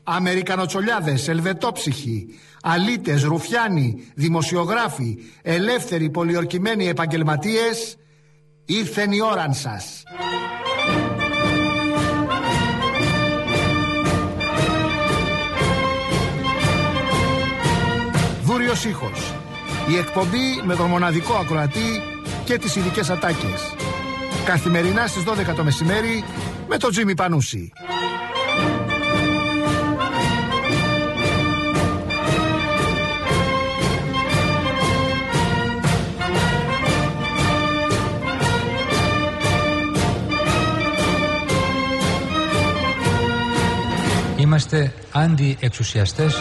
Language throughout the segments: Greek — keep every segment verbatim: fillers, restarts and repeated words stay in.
Αμερικανοτσολιάδες, ελβετόψυχοι, αλήτες, ρουφιάνοι, δημοσιογράφοι, ελεύθεροι πολιορκημένοι επαγγελματίες, ήρθεν η ώραν σας. Δούριος ήχος. Η εκπομπή με τον μοναδικό ακροατή και τις ειδικές ατάκες. Καθημερινά στις δώδεκα το μεσημέρι με τον Τζίμι Πανούση. Είμαστε αντιεξουσιαστές.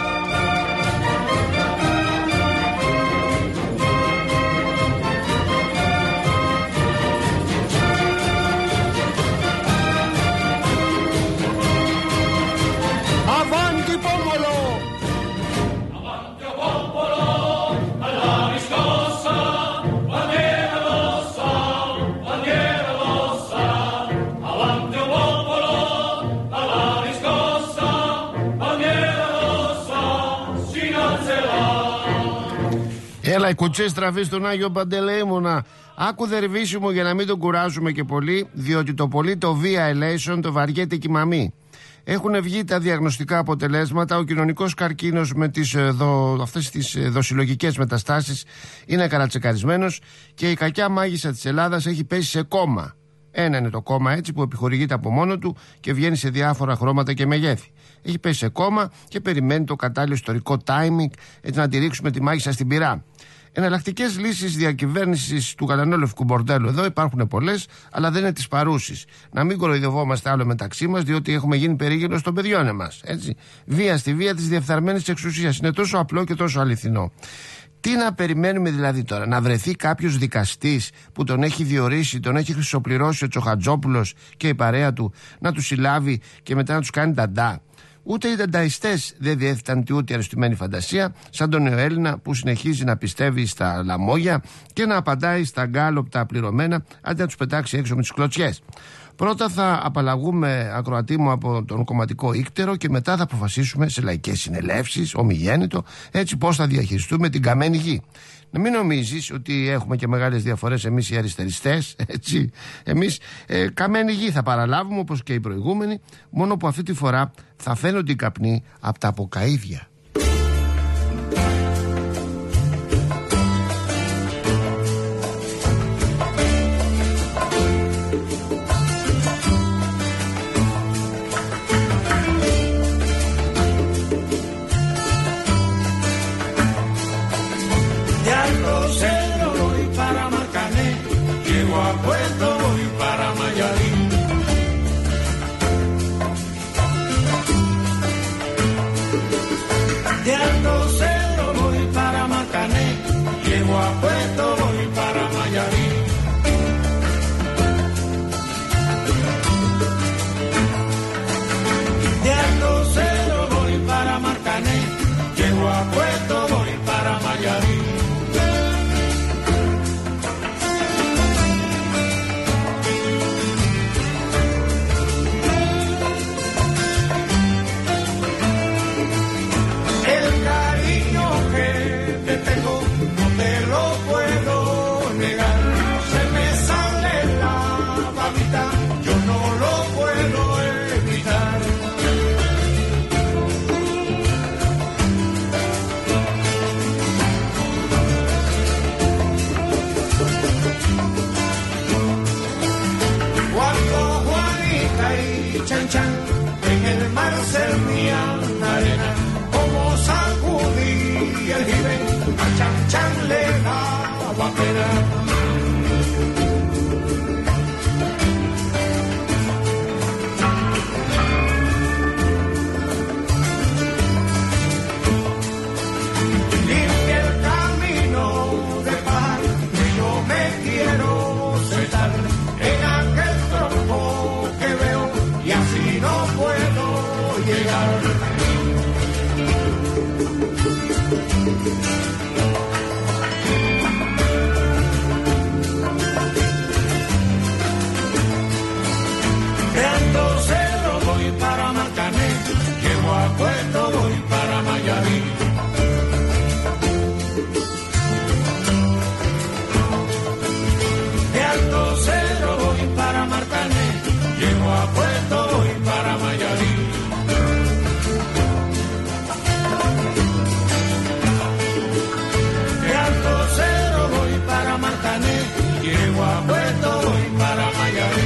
Έλα, οι κουτσές τραβεί στον Άγιο Παντελεήμονα. Άκου δερβίσι μου για να μην τον κουράζουμε και πολύ, διότι το πολύ το βία ελέησον το βαριέται και η μαμή. Έχουν βγει τα διαγνωστικά αποτελέσματα. Ο κοινωνικός καρκίνος με τις, δο, αυτές τις δοσυλλογικές μεταστάσεις είναι καρατσεκαρισμένος και η κακιά μάγισσα της Ελλάδας έχει πέσει σε κόμμα. Ένα είναι το κόμμα έτσι που επιχορηγείται από μόνο του και βγαίνει σε διάφορα χρώματα και μεγέθη. Έχει πέσει σε κόμμα και περιμένει το κατάλληλο ιστορικό timing έτσι να τη ρίξουμε τη μάγισσα στην πυρά. Εναλλακτικές λύσεις διακυβέρνησης του κατανόλευκου μπορτέλου εδώ υπάρχουν πολλές, αλλά δεν είναι τις παρούσεις. Να μην κοροϊδευόμαστε άλλο μεταξύ μας, διότι έχουμε γίνει περίγελος των παιδιών εμάς. Έτσι. Βία στη βία της διεφθαρμένης εξουσίας. Είναι τόσο απλό και τόσο αληθινό. Τι να περιμένουμε δηλαδή τώρα, να βρεθεί κάποιος δικαστής που τον έχει διορίσει, τον έχει χρυσοπληρώσει ο Τσοχατζόπουλος και η παρέα του, να τους συλλάβει και μετά να τους κάνει ταντά? Ούτε οι τανταϊστές δεν διέθεταν ούτε αρεστημένη φαντασία, σαν τον νεοέλληνα που συνεχίζει να πιστεύει στα λαμόγια και να απαντάει στα γκάλοπτα πληρωμένα, αντί να τους πετάξει έξω με τις κλωτσιές. Πρώτα θα απαλλαγούμε, ακροατή μου, από τον κομματικό ίκτερο και μετά θα αποφασίσουμε σε λαϊκές συνελεύσεις, ομιγέννητο, έτσι πώς θα διαχειριστούμε την καμένη γη. Να μην νομίζεις ότι έχουμε και μεγάλες διαφορές εμείς οι αριστεριστές, έτσι. Εμείς ε, καμένη γη θα παραλάβουμε όπως και οι προηγούμενοι, μόνο που αυτή τη φορά θα φαίνονται οι καπνοί από τα αποκαΐδια. Puerto voy para Mayarí. De Alto Cedro voy para Marcané, llego a Puerto voy para Mayarí. De Alto Cedro voy para Marcané, llego a Puerto voy para Mayarí.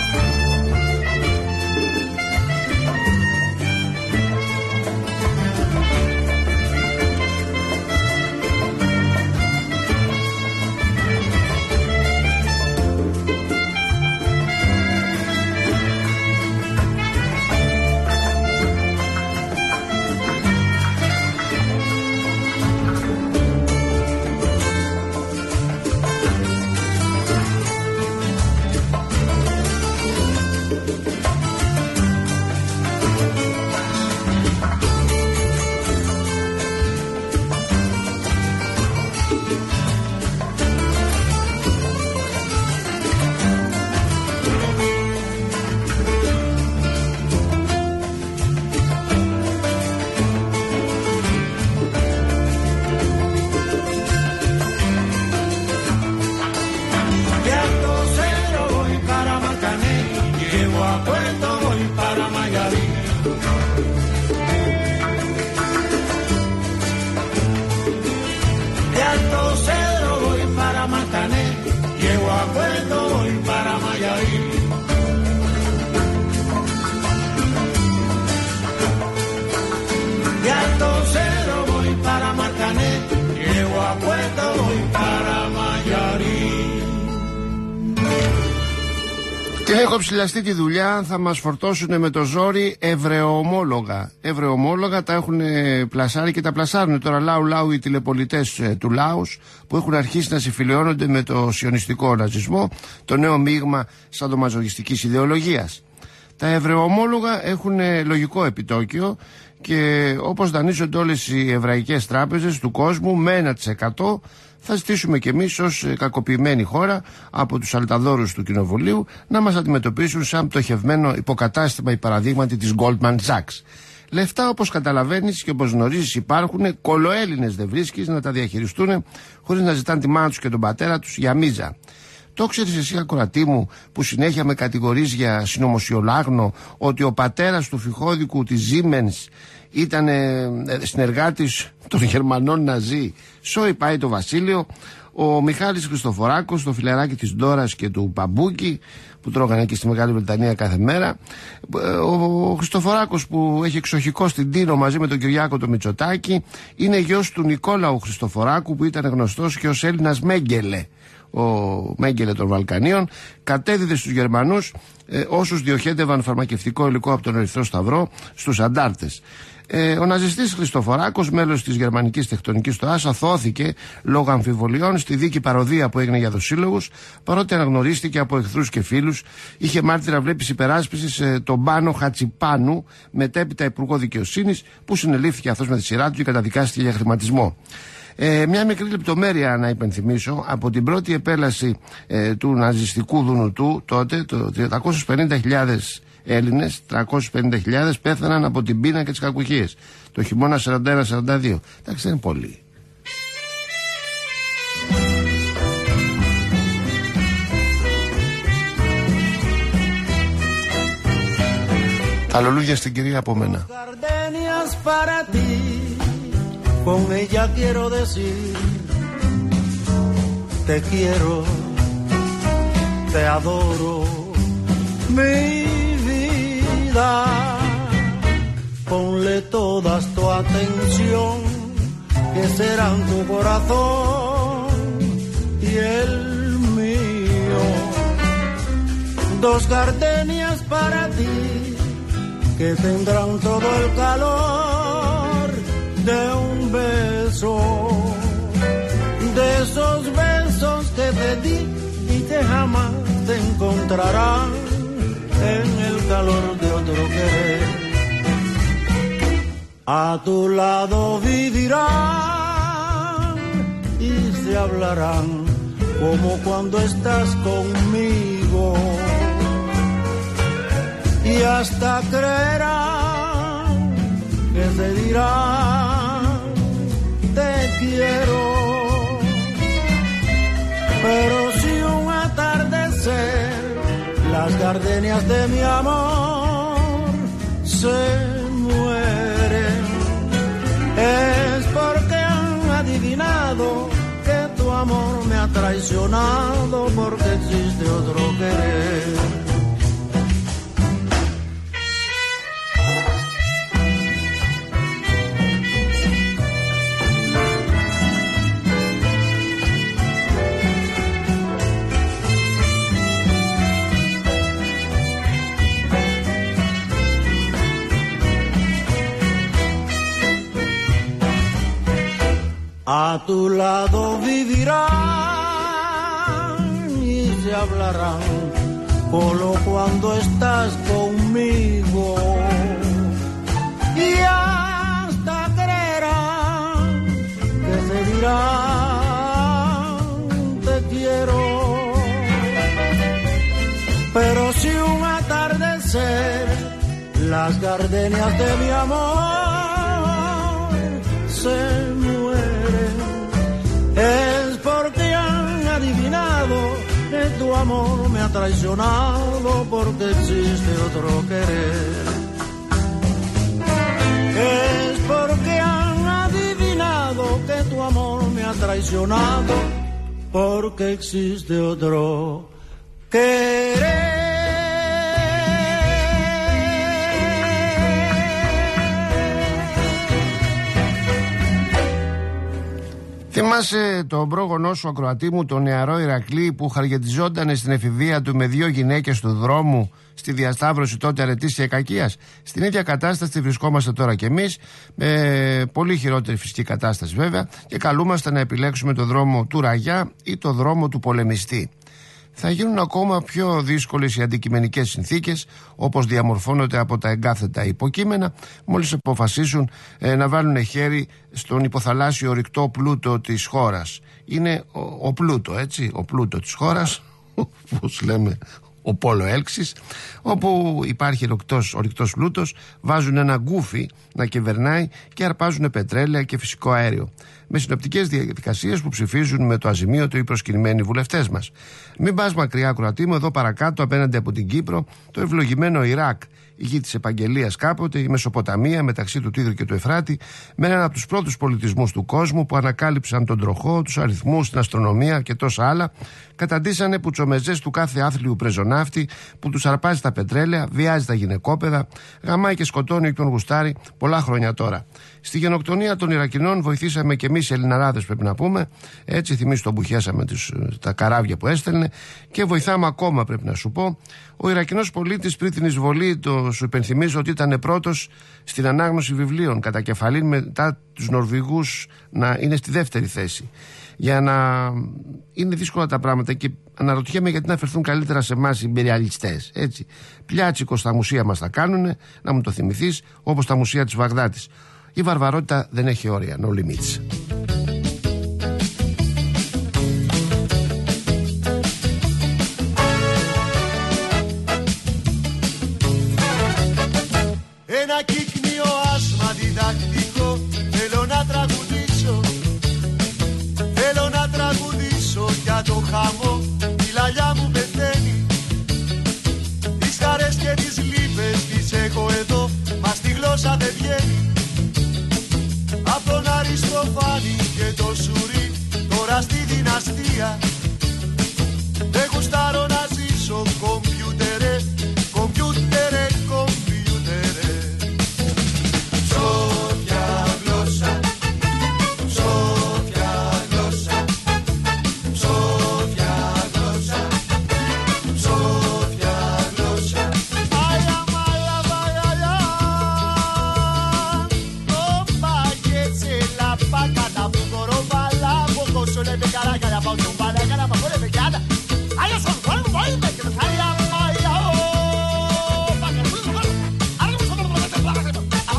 Και έχω ψηλαστεί τη δουλειά, θα μας φορτώσουν με το ζόρι ευρεομόλογα. Ευρεομόλογα τα έχουν πλασάρει και τα πλασάρουν τώρα λάου λάου οι τηλεπολιτές του Λάους, που έχουν αρχίσει να συμφιλιώνονται με το σιωνιστικό ναζισμό, το νέο μείγμα σαντομαζογιστικής ιδεολογίας. Τα ευρεομόλογα έχουν λογικό επιτόκιο και όπως δανείζονται όλες οι εβραϊκές τράπεζες του κόσμου με ένα τοις εκατό, θα ζητήσουμε κι εμείς ως κακοποιημένη χώρα από τους αλταδόρους του Κοινοβουλίου να μας αντιμετωπίσουν σαν πτωχευμένο υποκατάστημα ή παραδείγματι της Goldman Sachs. Λεφτά, όπως καταλαβαίνεις και όπως γνωρίζεις, υπάρχουν, κολοέλληνες δεν βρίσκεις να τα διαχειριστούν χωρίς να ζητάνε τη μάνα τους και τον πατέρα τους για μίζα. Το ξέρεις εσύ, ακροατή μου, που συνέχεια με κατηγορείς για συνωμοσιολάγνο ότι ο πατέρας του φιχώδικου της Siemens ήταν ε, συνεργάτης των Γερμανών Ναζί. Σόι πάει το βασίλειο. Ο Μιχάλης Χριστοφοράκος, το φιλεράκι της Ντόρας και του Παμπούκη, που τρώγανε εκεί στη Μεγάλη Βρετανία κάθε μέρα. Ο Χριστοφοράκος, που έχει εξοχικό στην Τίνο μαζί με τον Κυριάκο το Μητσοτάκη, είναι γιος του Νικόλαου Χριστοφοράκου, που ήταν γνωστός και ως Έλληνας Μέγκελε. Ο Μέγκελε των Βαλκανίων κατέδιδε στους Γερμανούς ε, όσους διοχέτευαν φαρμακευτικό υλικό από τον Ερυθρό Σταυρό στους αντάρτες. Ε, ο ναζιστής Χριστοφοράκος, μέλος της γερμανικής τεκτονικής του Άσα, αθώθηκε λόγω αμφιβολιών στη δίκη παροδία που έγινε για δοσύλλογους, παρότι αναγνωρίστηκε από εχθρούς και φίλους. Είχε μάρτυρα βλέπεις υπεράσπισης ε, τον Πάνο Χατσιπάνου, μετέπειτα υπουργό δικαιοσύνης, που συνελήφθηκε αυτός με τη σειρά του και καταδικάστηκε για χρηματισμό. Ε, μια μικρή λεπτομέρεια να υπενθυμίσω: από την πρώτη επέλαση ε, του ναζιστικού Δουνουτού, τότε το τριακόσιες πενήντα χιλιάδες Έλληνες, τριακόσιες πενήντα χιλιάδες πέθαναν από την πείνα και τις κακουχίες. Το χειμώνα σαράντα ένα σαράντα δύο. Εντάξει, δεν είναι πολύ. Τα λουλούδια στην κυρία από μένα. Con ella quiero decir, te quiero, te adoro, mi vida. Ponle toda tu atención, que serán tu corazón y el mío. Dos gardenias para ti, que tendrán todo el calor de un beso, de esos besos que te di y que jamás te encontrarán en el calor de otro querer. A tu lado vivirán y se hablarán como cuando estás conmigo, y hasta creerán que se dirán te quiero. Pero si un atardecer las gardenias de mi amor se mueren, es porque han adivinado que tu amor me ha traicionado, porque existe otro querer. A tu lado vivirán y se hablarán, solo cuando estás conmigo. Y hasta creerán que se dirán te quiero. Pero si un atardecer las gardenias de mi amor se mueren, es porque han adivinado que tu amor me ha traicionado, porque existe otro querer. Es porque han adivinado que tu amor me ha traicionado, porque existe otro querer. Θυμάσαι τον πρόγονό σου, ακροατή μου, τον νεαρό Ηρακλή, που χαργεντιζόταν στην εφηβεία του με δύο γυναίκες του δρόμου στη διασταύρωση τότε αρετής και κακίας? Στην ίδια κατάσταση βρισκόμαστε τώρα κι εμείς, με πολύ χειρότερη φυσική κατάσταση βέβαια, και καλούμαστε να επιλέξουμε το δρόμο του ραγιά ή το δρόμο του πολεμιστή. Θα γίνουν ακόμα πιο δύσκολες οι αντικειμενικές συνθήκες, όπως διαμορφώνονται από τα εγκάθετα υποκείμενα, μόλις αποφασίσουν ε, να βάλουν χέρι στον υποθαλάσσιο ορυκτό πλούτο της χώρας. Είναι ο, ο πλούτο, έτσι, ο πλούτο της χώρας, όπως λέμε, ο Πόλο Έλξης, όπου υπάρχει ορυκτός, ορυκτός πλούτος, βάζουν ένα γκούφι να κυβερνάει και αρπάζουν πετρέλαια και φυσικό αέριο, με συνοπτικές διαδικασίες που ψηφίζουν με το αζημίωτο οι προσκυνημένοι βουλευτές μας. Μην πας μακριά, ακροατή μου, εδώ παρακάτω απέναντι από την Κύπρο, το ευλογημένο Ιράκ, η γη της επαγγελίας κάποτε, η Μεσοποταμία μεταξύ του Τίγρου και του Εφράτη, με έναν από τους πρώτους πολιτισμούς του κόσμου που ανακάλυψαν τον τροχό, τους αριθμούς, την αστρονομία και τόσα άλλα, καταντήσανε πουτσομεζές του κάθε άθλιου πρεζοναύτη που τους αρπάζει τα πετρέλαια, βιάζει τα γυναικόπαιδα, γαμάει και σκοτώνει όποιον γουστάρει πολλά χρόνια τώρα. Στη γενοκτονία των Ιρακινών βοηθήσαμε και εμείς οι Ελληναράδες, πρέπει να πούμε. Έτσι, θυμίσου τον που χέσαμε τους, τα καράβια που έστελνε, και βοηθάμε ακόμα, πρέπει να σου πω. Ο Ιρακινός πολίτης πριν την εισβολή, το, σου υπενθυμίζω ότι ήταν πρώτος στην ανάγνωση βιβλίων κατά κεφαλήν, μετά τους Νορβηγούς να είναι στη δεύτερη θέση. Για να είναι δύσκολα τα πράγματα, και αναρωτιέμαι γιατί να φερθούν καλύτερα σε εμάς οι ιμπεριαλιστές. Έτσι. Πλιάτσικο στα μουσεία μας θα κάνουνε, να μου το θυμηθείς, όπως τα μουσεία της Βαγδάτης. Η βαρβαρότητα δεν έχει όρια, no limits. Ένα κύκνιο άσμα διδακτικό θέλω να τραγουδήσω, θέλω να τραγουδήσω για το χαμό, η λαλιά μου πεθαίνει, τις χαρές και τις λύπες τις έχω εδώ, μα στη γλώσσα δεν βγαίνει. Απ' τον Αριστοφάνη και το Σουρί, τώρα στη δυναστεία, δεν γουστάρω να ζήσω κομπιούτερε, κομπιούτερε, κομπιούτερε. Ψόφια γλώσσα, ψόφια γλώσσα, ψόφια γλώσσα, ψόφια γλώσσα. Aya, maya, vaya, ya. No pagues la pagada, puro bala, poco sole de caraca, la pauta un bala, cara pa pole pegada. Aya son buen boy, me que aya, maya, oh. Paga muy mal. Ahora vamos a ver lo que te pasa.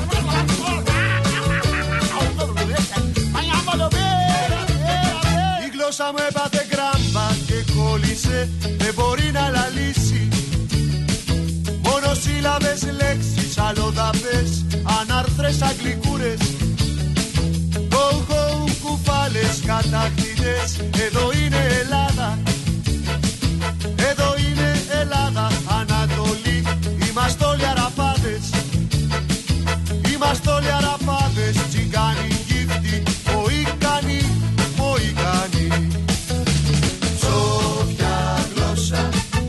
Η γλώσσα μου έπαθε γράμμα και κόλλησε, δεν μπορεί να λαλήσει. Μόνο σύλλαβες, λέξεις, αλλοδαπές, ανάρθρες, αγγλικούρες, go-go, κουφάλες, κατακτητές. Εδώ είναι Ελλάδα, εδώ είναι Ελλάδα, Ανατολή. Είμαστε όλοι αραπάδες, είμαστε όλοι αραπάδες, τσιγκάνοι, γύφτοι, μοϊκάνοι, μοϊκάνοι. Ψόφια γλώσσα,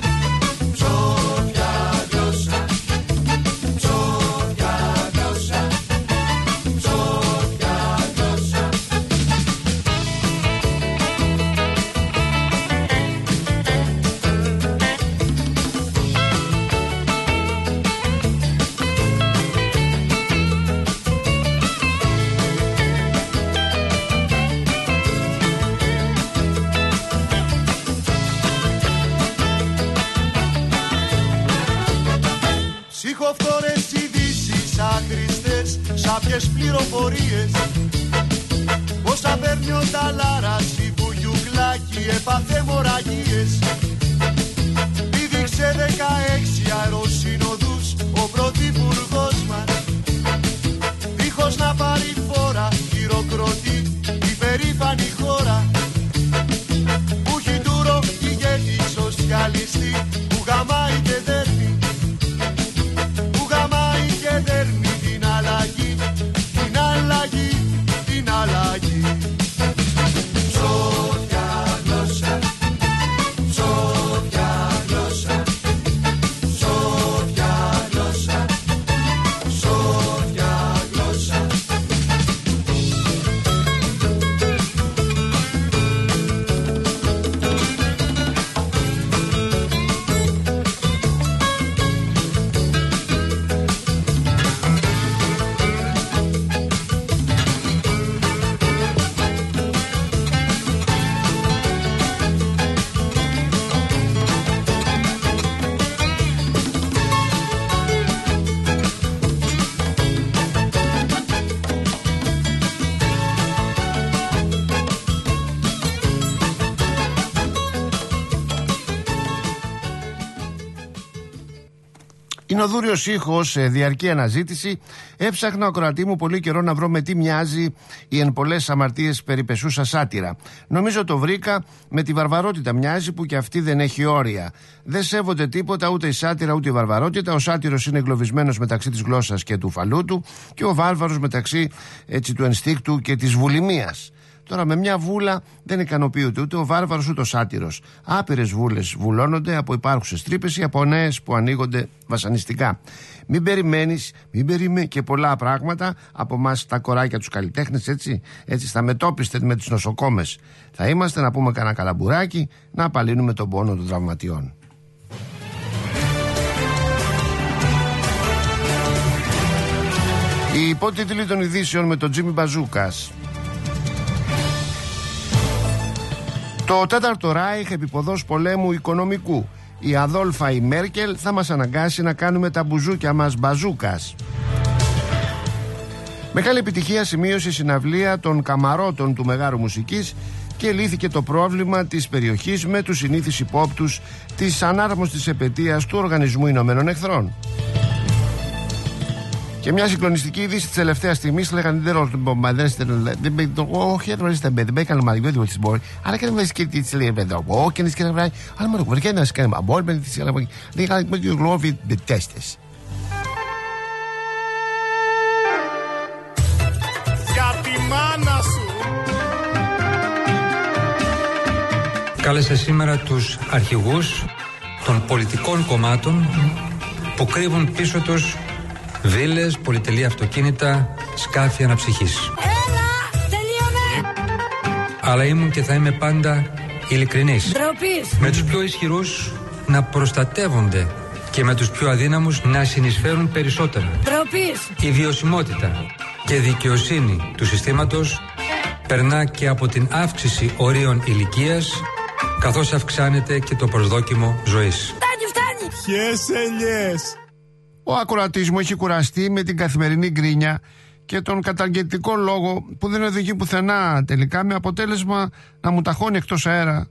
ψόφια γλώσσα, ψόφια γλώσσα, ψόφια γλώσσα. Ψυχοφθόρες ειδήσεις άχρηστες, σάπιες πληροφορίες. Πόσα παίρνει ο Ταλάρας, η Βουγιουκλάκη έπαθε μοραγίες. Πήδηξε δεκαέξι αεροσύνοδους ο πρωθυπουργός μας. Δίχως να πάρει φόρα, χειροκροτεί η περήφανη χώρα. Που έχει ντούρο ηγέτη σοσιαλιστή, που γαμάει και δέρνει. Και δέρνει την αλλαγή, την αλλαγή, την αλλαγή. Ψόφια γλώσσα, ψόφια γλώσσα, ψόφια γλώσσα, ψόφια γλώσσα. Είναι ο δούριος ήχος σε διαρκή αναζήτηση. Έψαχνα ο ακροατή μου πολύ καιρό να βρω με τι μοιάζει η εν πολλές αμαρτίες περιπεσούσα σάτυρα. Νομίζω το βρήκα, με τη βαρβαρότητα μοιάζει, που και αυτή δεν έχει όρια. Δεν σέβονται τίποτα ούτε η σάτυρα ούτε η βαρβαρότητα. Ο σάτυρος είναι εγκλωβισμένος μεταξύ της γλώσσας και του φαλού του, και ο βάρβαρος μεταξύ έτσι του ενστίκτου και της βουλημίας. Τώρα με μια βούλα δεν ικανοποιείται ούτε ο βάρβαρος ούτε ο σάτυρος. Άπειρες βούλες βουλώνονται από υπάρχουσες τρύπες ή από νέες που ανοίγονται βασανιστικά. Μην περιμένεις, μην περιμένεις και πολλά πράγματα από εμάς τα κοράκια τους καλλιτέχνες, έτσι, έτσι στα μετόπιστε με τις νοσοκόμες. Θα είμαστε να πούμε κανένα καλαμπουράκι, να απαλύνουμε τον πόνο των τραυματιών. Οι υπότιτλοι των ειδήσεων με τον Τζίμι Μπαζούκας. Το τέταρτο Ράιχ επιποδός πολέμου οικονομικού. Η Αδόλφα η Μέρκελ θα μας αναγκάσει να κάνουμε τα μπουζούκια μας μπαζούκας. Μεγάλη επιτυχία σημείωσε η συναυλία των Καμαρώτων του Μεγάρου Μουσικής και λύθηκε το πρόβλημα της περιοχής με τους συνήθεις υπόπτους της ανάρμοστης επετείας του Οργανισμού Ηνωμένων Εχθρών. Και μια συγκλονιστική είδηση της τελευταίας στιγμής λέγανε δεν όχι δεν μπήκαν μαλλιώδη με τις μπόροι, αλλά και δεν βρίσκει και τις λέει εδώ, όχι και τις κύριε αλλά μόνο κουβερκέ να σκάνε μπόροι με τις λίγα με τους γλώβοι τέστες. Για τη μάνα σου! Κάλεσε σήμερα τους αρχηγούς των πολιτικών κομμάτων που κρύβουν πίσω τους βίλες, πολυτελή αυτοκίνητα, σκάφη αναψυχής. Έλα, τελείωνε! Αλλά ήμουν και θα είμαι πάντα ειλικρινής. Ντροπής. Με τους πιο ισχυρούς να προστατεύονται και με τους πιο αδύναμους να συνεισφέρουν περισσότερα. Ντροπής. Η βιωσιμότητα και δικαιοσύνη του συστήματος περνά και από την αύξηση ορίων ηλικίας, καθώς αυξάνεται και το προσδόκιμο ζωής. Φτάνει, φτάνει! Ποιες ελιές! Ο ακροατής μου έχει κουραστεί με την καθημερινή γκρίνια και τον καταργητικό λόγο που δεν οδηγεί πουθενά τελικά, με αποτέλεσμα να μου ταχώνει εκτός αέρα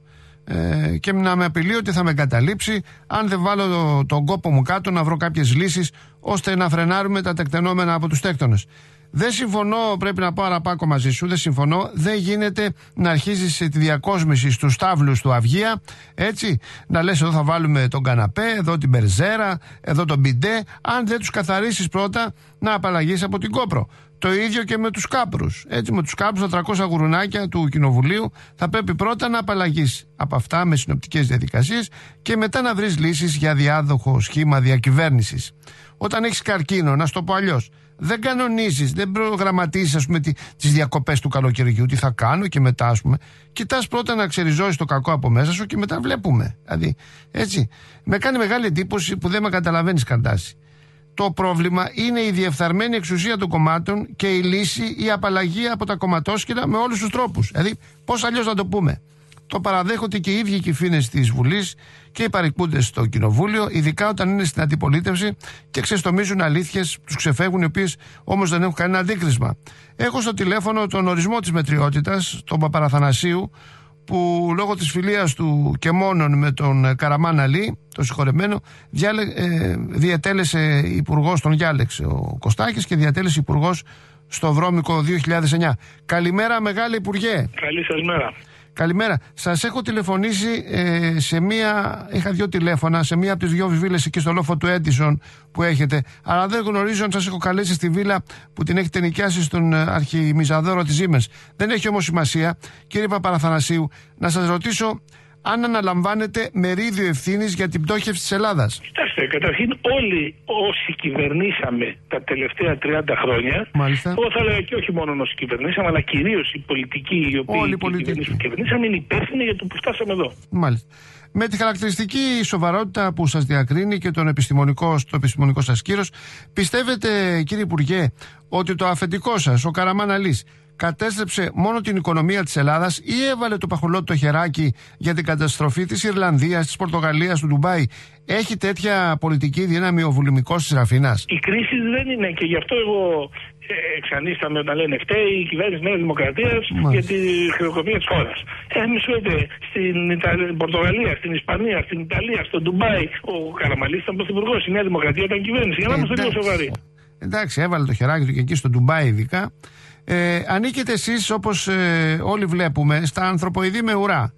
ε, και να με απειλεί ότι θα με εγκαταλείψει αν δεν βάλω το, τον κόπο μου κάτω να βρω κάποιες λύσεις ώστε να φρενάρουμε τα τεκτενόμενα από τους τέκτονες. Δεν συμφωνώ, πρέπει να πάω αραπάκο μαζί σου, δεν συμφωνώ. Δεν γίνεται να αρχίζεις τη διακόσμηση στους τάβλους του Αυγία, έτσι, να λες εδώ θα βάλουμε τον καναπέ, εδώ την περζέρα, εδώ τον μπιντέ, αν δεν τους καθαρίσεις πρώτα να απαλλαγείς από την Κόπρο. Το ίδιο και με τους κάπρους. Έτσι, με τους κάπρους, τα τριακόσια γουρουνάκια του Κοινοβουλίου, θα πρέπει πρώτα να απαλλαγείς από αυτά με συνοπτικές διαδικασίες και μετά να βρεις λύσεις για διάδοχο σχήμα διακυβέρνησης. Όταν έχεις καρκίνο, να σου το πω αλλιώς, δεν κανονίζεις, δεν προγραμματίζεις, ας πούμε, τις διακοπές του καλοκαιριού, τι θα κάνω και μετά, ας πούμε. Κοιτάς πρώτα να ξεριζώσεις το κακό από μέσα σου και μετά βλέπουμε. Δηλαδή, έτσι. Με κάνει μεγάλη εντύπωση που δεν με καταλαβαίνεις, Καρτάση. Το πρόβλημα είναι η διεφθαρμένη εξουσία των κομμάτων και η λύση η απαλλαγή από τα κομματόσκυλα με όλους τους τρόπους. Δηλαδή, πώς αλλιώς να το πούμε. Το παραδέχονται και οι ίδιοι κυφήνες της Βουλής και οι παρικούντες στο Κοινοβούλιο, ειδικά όταν είναι στην αντιπολίτευση και ξεστομίζουν αλήθειες, τους ξεφεύγουν, οι οποίες όμως δεν έχουν κανένα αντίκρισμα. Έχω στο τηλέφωνο τον ορισμό της μετριότητας, τον Παπαραθανασίου, που λόγω της φιλίας του και μόνον με τον Καραμάν Αλή, τον συγχωρεμένο, διάλε, ε, διατέλεσε υπουργός, τον διάλεξε ο Κωστάκης και διατέλεσε υπουργός στο Βρώμικο δύο χιλιάδες εννιά. Καλημέρα, Μεγάλε Υπουργέ. Καλή σας μέρα. Καλημέρα. Σας έχω τηλεφωνήσει ε, σε μία. Είχα δύο τηλέφωνα σε μία από τις δύο βιβίλες εκεί στο λόφο του Έντισον που έχετε. Αλλά δεν γνωρίζω αν σας έχω καλέσει στη βίλα που την έχετε νοικιάσει στον αρχιμιζαδόρο της Siemens. Δεν έχει όμως σημασία. Κύριε Παπαραθανασίου, να σας ρωτήσω αν αναλαμβάνετε μερίδιο ευθύνης για την πτώχευση της Ελλάδας. Κοιτάξτε, καταρχήν όλοι όσοι κυβερνήσαμε τα τελευταία τριάντα χρόνια, μάλιστα, εγώ θα έλεγα και όχι μόνο όσοι κυβερνήσαμε, αλλά κυρίως οι πολιτικοί οι οποίοι κυβερνήσαμε, κυβερνήσαμε είναι υπεύθυνοι για το που φτάσαμε εδώ. Μάλιστα. Με τη χαρακτηριστική σοβαρότητα που σας διακρίνει και τον επιστημονικό, στο επιστημονικό σας κύρος, πιστεύετε, κύριε Υπουργέ, ότι το αφεντικό σας, ο Καραμάν Αλής, κατέστρεψε μόνο την οικονομία της Ελλάδας ή έβαλε το παχολό το χεράκι για την καταστροφή της Ιρλανδίας, της Πορτογαλίας, του Ντουμπάι? Έχει τέτοια πολιτική δύναμη ο βουλημικός της Ραφίνας? Η κρίση δεν είναι, και γι' αυτό εγώ ε, εξανίσταμαι όταν λένε φταίει η κυβέρνηση Νέας Δημοκρατίας για τη χρεοκοπία της χώρας. Ε, μη σου λέτε, στην Ιταλία, Πορτογαλία, στην Ισπανία, στην Ιταλία, στο Ντουμπάι, ο Καραμαλής ήταν πρωθυπουργός, η Νέα Δημοκρατία ήταν κυβέρνηση. Για να είμαστε λίγο σοβαροί. Εντάξει, έβαλε το χεράκι του και εκεί στο Ντουμπάι ειδικά. Ε, ανήκετε εσείς, όπως ε, όλοι βλέπουμε, στα ανθρωποειδή με ουρά.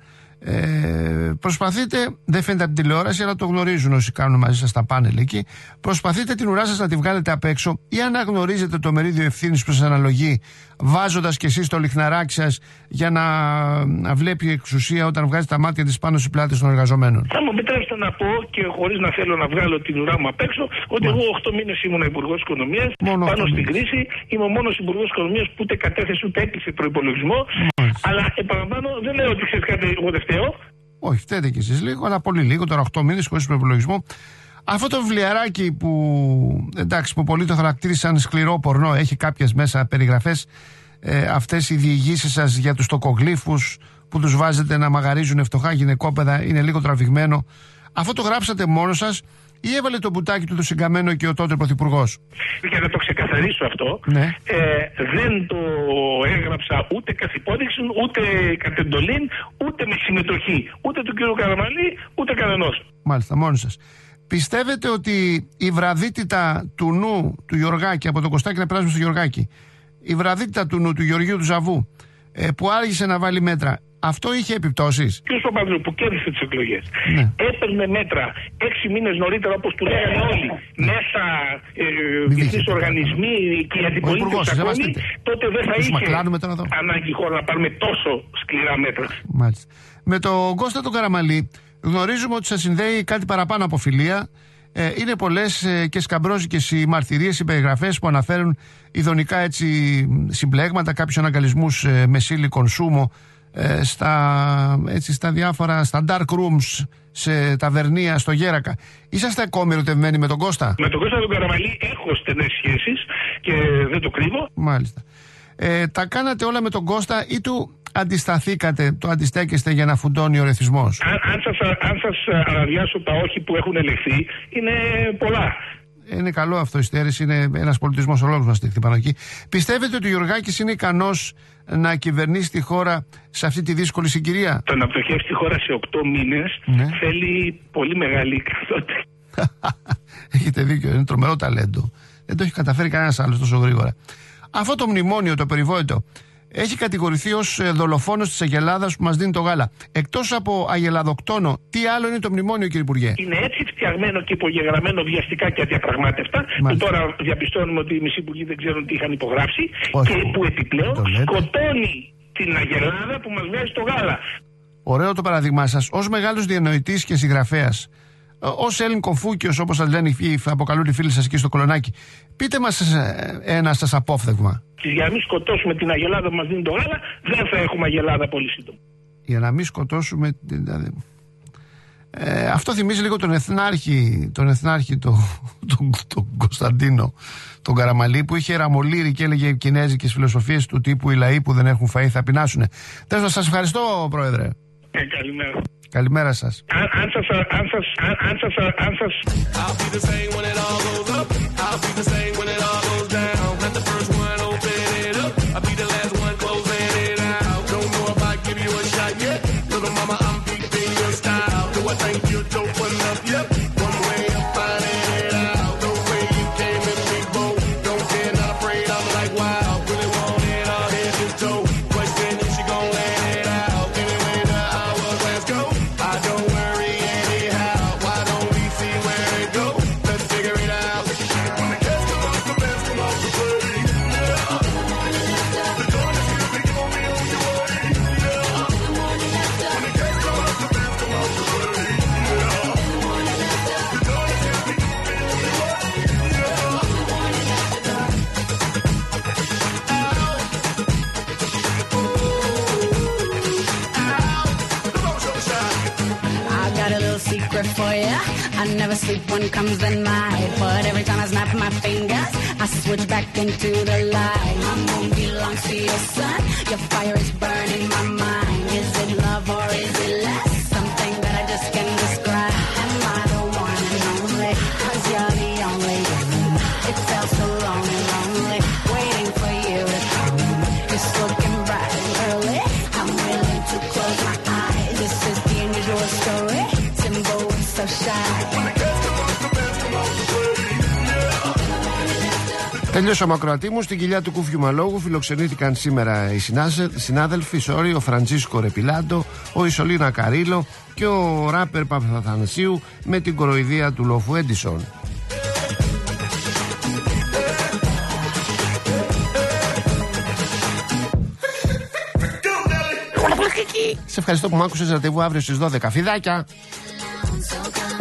Ε, προσπαθείτε, δεν φαίνεται από την τηλεόραση, αλλά το γνωρίζουν όσοι κάνουν μαζί σας τα πάνελ εκεί. Προσπαθείτε την ουρά σας να τη βγάλετε απ' έξω ή αναγνωρίζετε το μερίδιο ευθύνης που σας αναλογεί, βάζοντας κι εσείς το λιχναράκι σας για να, να βλέπει η εξουσία όταν βγάζει τα μάτια της πάνω στις πλάτες των εργαζομένων? Θα μου επιτρέψετε να πω, και χωρίς να θέλω να βγάλω την ουρά μου απ' έξω, ότι εγώ οκτώ μήνες ήμουν υπουργός Οικονομίας. Πάνω στην κρίση είμαι ο μόνος υπουργός Οικονομίας που ούτε κατέθεσε ούτε έκλεισε προϋπολογισμό. Αλλά επαναλαμβάνω, δεν λέω ότι ξέρεις κάτι, εγώ δεν φταίω. Όχι, φταίτε κι εσείς λίγο, αλλά πολύ λίγο, τώρα οκτώ μήνες χωρίς προϋπολογισμό. Αυτό το βιβλιαράκι που, εντάξει, που πολλοί το χαρακτήρισαν σκληρό πορνό, έχει κάποιες μέσα περιγραφές, ε, αυτές οι διηγήσεις σας για τους τοκογλύφους που τους βάζετε να μαγαρίζουν φτωχά γυναικόπαιδα, είναι λίγο τραβηγμένο. Αυτό το γράψατε μόνος σας ή έβαλε το μπουτάκι του το συγκαμμένο και ο τότε πρωθυπουργός? Για να το ξεκαθαρίσω αυτό, ναι. ε, δεν το έγραψα ούτε καθ' υπόδειξη, ούτε κατ' εντολή, ούτε με συμμετοχή ούτε του κ. Καραμαλή, ούτε κανενός. Μάλιστα, μόνοι σας. Πιστεύετε ότι η βραδύτητα του νου του Γιωργάκη, από τον Κωστάκη να περάσουμε στο Γιωργάκη, η βραδύτητα του νου του Γεωργίου του Ζαβού, ε, που άργησε να βάλει μέτρα, αυτό είχε επιπτώσεις? Ο κ. Παπανδρέου που κέρδισε τις εκλογές, ναι, έπαιρνε μέτρα έξι μήνες νωρίτερα, όπως του λέγανε όλοι, ναι, μέσα ε, διεθνείς οργανισμοί και οι αντιπολίτες ακόμη, τότε δεν θα είχε ανάγκη χώρα να πάρουμε τόσο σκληρά μέτρα. Μάλιστα. Με τον Κώστα τον Καραμαλή γνωρίζουμε ότι σας συνδέει κάτι παραπάνω από φιλία. Ε, είναι πολλές ε, και σκαμπρόζικες οι μαρτυρίες, οι περιγραφές που αναφέρουν ειδονικά έτσι συμπλέγματα, κάποιους αναγκαλισμούς ε, με silicon sumo ε, στα, έτσι, στα διάφορα, στα dark rooms σε ταβερνία στο Γέρακα. Είσαστε ακόμη ερωτευμένοι με τον Κώστα? Με τον Κώστα τον Καραμαλή έχω στενές σχέσεις και δεν το κρύβω. Μάλιστα. Ε, τα κάνατε όλα με τον Κώστα ή του αντισταθήκατε, το αντιστέκεστε για να φουντώνει ο ρεθισμός? Αν, αν, σας, αν σας αναδιάσω τα όχι που έχουν ελεγχθεί, είναι πολλά. Είναι καλό αυτό η στέρηση, είναι ένας πολιτισμός ολόκληρος να στηριχθεί πάνω εκεί. Πιστεύετε ότι ο Γιωργάκης είναι ικανός να κυβερνήσει τη χώρα σε αυτή τη δύσκολη συγκυρία? Το να πτωχεύσει τη χώρα σε οκτώ μήνες ναι. θέλει πολύ μεγάλη ικανότητα. Έχετε δίκιο, είναι τρομερό ταλέντο. Δεν το έχει καταφέρει κανένας άλλος τόσο γρήγορα. Αυτό το μνημόνιο, το περιβόητο, έχει κατηγορηθεί ως δολοφόνος της Αγελάδας που μας δίνει το γάλα. Εκτός από αγελαδοκτόνο, τι άλλο είναι το μνημόνιο, κύριε Υπουργέ? Είναι έτσι φτιαγμένο και υπογεγραμμένο βιαστικά και αδιαπραγμάτευτα. Που τώρα διαπιστώνουμε ότι οι μισοί υπουργοί δεν ξέρουν τι είχαν υπογράψει. Όχι, και που επιπλέον σκοτώνει την Αγελάδα που μας βγάζει το γάλα. Ωραίο το παράδειγμά σας. Ως μεγάλος διανοητής και συγγραφέας, ως Έλλην Κοφούκιος, όπως σας λένε, αποκαλούν οι φίλοι σας εκεί στο Κολονάκι, πείτε μας ένα σας απόφθεγμα. Για να μην σκοτώσουμε την Αγελάδα που μας δίνει το γάλα, δεν θα έχουμε Αγελάδα πολύ σύντομα. Για να μην σκοτώσουμε. Ε, αυτό θυμίζει λίγο τον Εθνάρχη, τον Εθνάρχη, τον, τον, τον Κωνσταντίνο, τον Καραμαλή, που είχε ραμολύρει και έλεγε κινέζικες φιλοσοφίες του τύπου «Οι λαοί που δεν έχουν φαΐ θα πεινάσουνε». Τέλος, σας ευχαριστώ, Πρόεδρε. Ε, καλημέρα. Καλημέρα σας. Αν σας, αν σας, αν σας, αν σας... I'll be the same when it all goes up. I'll be the same when it all goes down. Let the first one open it up. I'll be the last one closing it out. Don't know if I give you a shot yet. Little mama, I'm peeping your style. Do I think you're dope enough? Yep. One way of finding it out. The way you came in me, bold. Don't care, not afraid. I'm like, wow. Really want it all head to toe. Question is she gon' let it out? Anyway, the hourglass go. I don't worry anyhow. Why don't we see where it goes? Let's figure it out. When the cats come out, the bands come out to play. Yeah. The dawn is here, baby, on me on your way. Yeah. When the cats come out, the bands come out to play. Yeah. The dawn is here, baby, on me on your way. I got a little secret for ya. I never sleep when comes the night, but every time I snap my fingers, I switch back into the light. My moon belongs to your sun. Your fire is burning my mind. Is it love or is it less? Something that I just can't describe. Am I the one and only? 'Cause you're the only one. It felt so long and lonely, waiting for you to come. It's looking bright and early. I'm willing to close my eyes. This is the unusual story. Timbo is so shy. Τέλειωσε ο ακροατή μου. Στην κοιλιά του Κούφιου Μαλόγου φιλοξενήθηκαν σήμερα οι συνάδελφοι sorry, ο Φραντζίσκο Ρεπιλάντο, ο Ισολίνα Καρίλο και ο ράπερ Παπαθανασίου με την κοροϊδία του λόφου Έντισον. Σε ευχαριστώ που μ' άκουσες. Ραντεβού αύριο στις δώδεκα. Φιδάκια!